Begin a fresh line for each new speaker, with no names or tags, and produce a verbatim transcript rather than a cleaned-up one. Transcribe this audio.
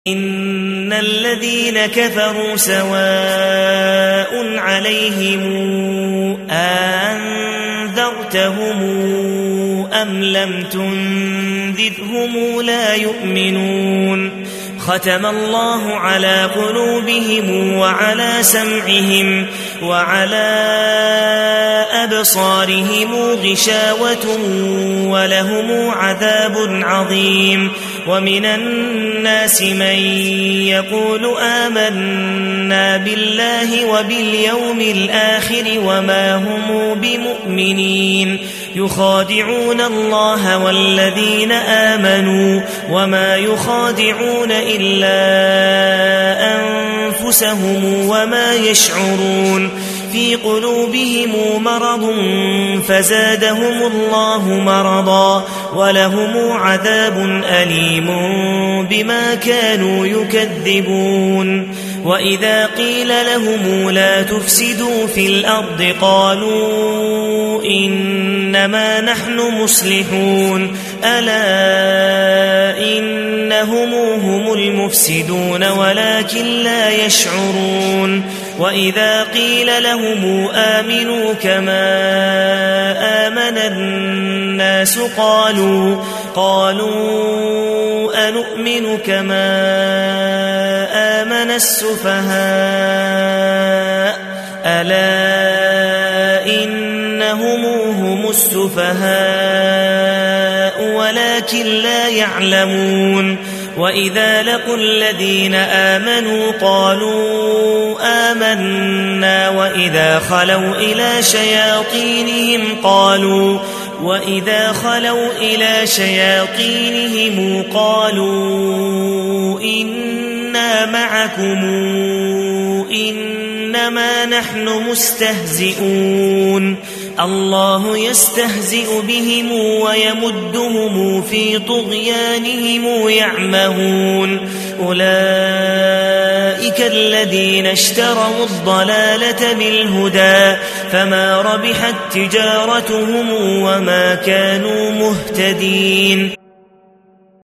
إن الذين كفروا سواء عليهم أنذرتهم أم لم تنذرهم لا يؤمنون ختم الله على قلوبهم وعلى سمعهم وعلى أبصارهم غشاوة ولهم عذاب عظيم ومن الناس من يقول آمنا بالله وباليوم الآخر وما هم بمؤمنين يخادعون الله والذين آمنوا وما يخادعون إلا أنفسهم وما يشعرون في قلوبهم مرض فزادهم الله مرضا ولهم عذاب أليم بما كانوا يكذبون وإذا قيل لهم لا تفسدوا في الأرض قالوا إنما نحن مصلحون ألا إنهم هم المفسدون ولكن لا يشعرون وإذا قيل لهم آمنوا كما آمن الناس قالوا قالوا أنؤمن كما آمن السفهاء ألا إنهم هم السفهاء ولكن لا يعلمون وإذا لقوا الذين آمنوا قالوا آمنا وإذا خلوا إلى شياطينهم قالوا وإذا خلوا إلى شياطينهم قالوا إنا معكم إنما نحن مستهزئون الله يستهزئ بهم ويمدهم في طغيانهم يعمهون أولئك الذين اشتروا الضلالة بالهدى فما ربحت تجارتهم وما كانوا مهتدين.